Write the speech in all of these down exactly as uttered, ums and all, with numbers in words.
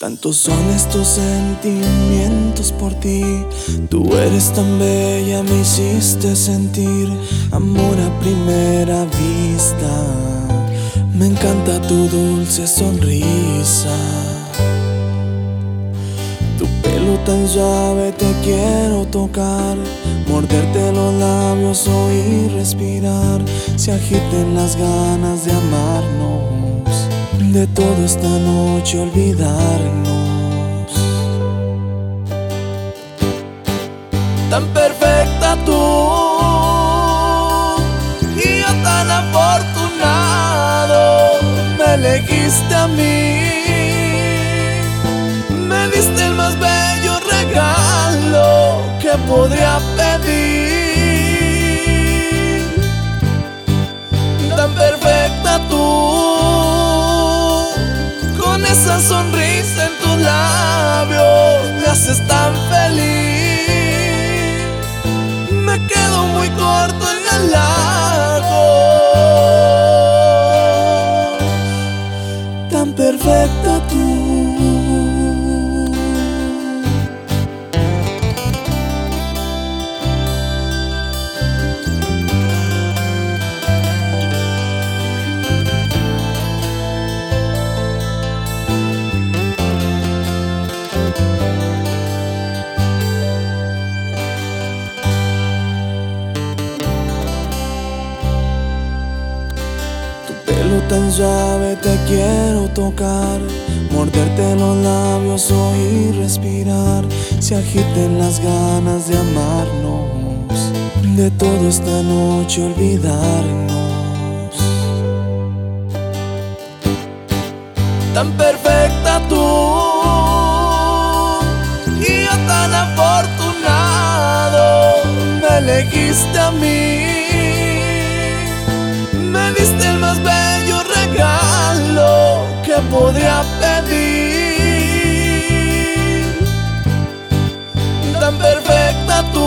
Tantos son estos sentimientos por ti. Tú eres tan bella, me hiciste sentir amor a primera vista. Me encanta tu dulce sonrisa, tu pelo tan suave, te quiero tocar, morderte los labios, oír respirar. Se agiten las ganas de amarnos, de todo esta noche olvidarnos. Tan perfecta tú y yo tan afortunado, me elegiste a mí, me diste el más bello regalo que podría pedir. Tan perfecta tú, con esa sonrisa en tus labios, me haces tan feliz. Me quedo muy corto en el lago. Tan perfecta tú. Tan suave, te quiero tocar, morderte los labios, oír respirar. Se agiten las ganas de amarnos, de todo esta noche olvidarnos. Tan perfecta tú y yo tan afortunado, me elegiste a mí, me diste el más bello regalo que podría pedir. Tan perfecta tú,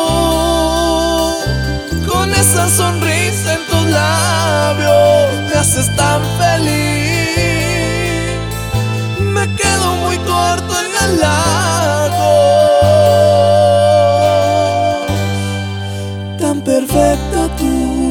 con esa sonrisa en tus labios, me haces tan feliz. Me quedo muy corto en el lago. Tan perfecta tú.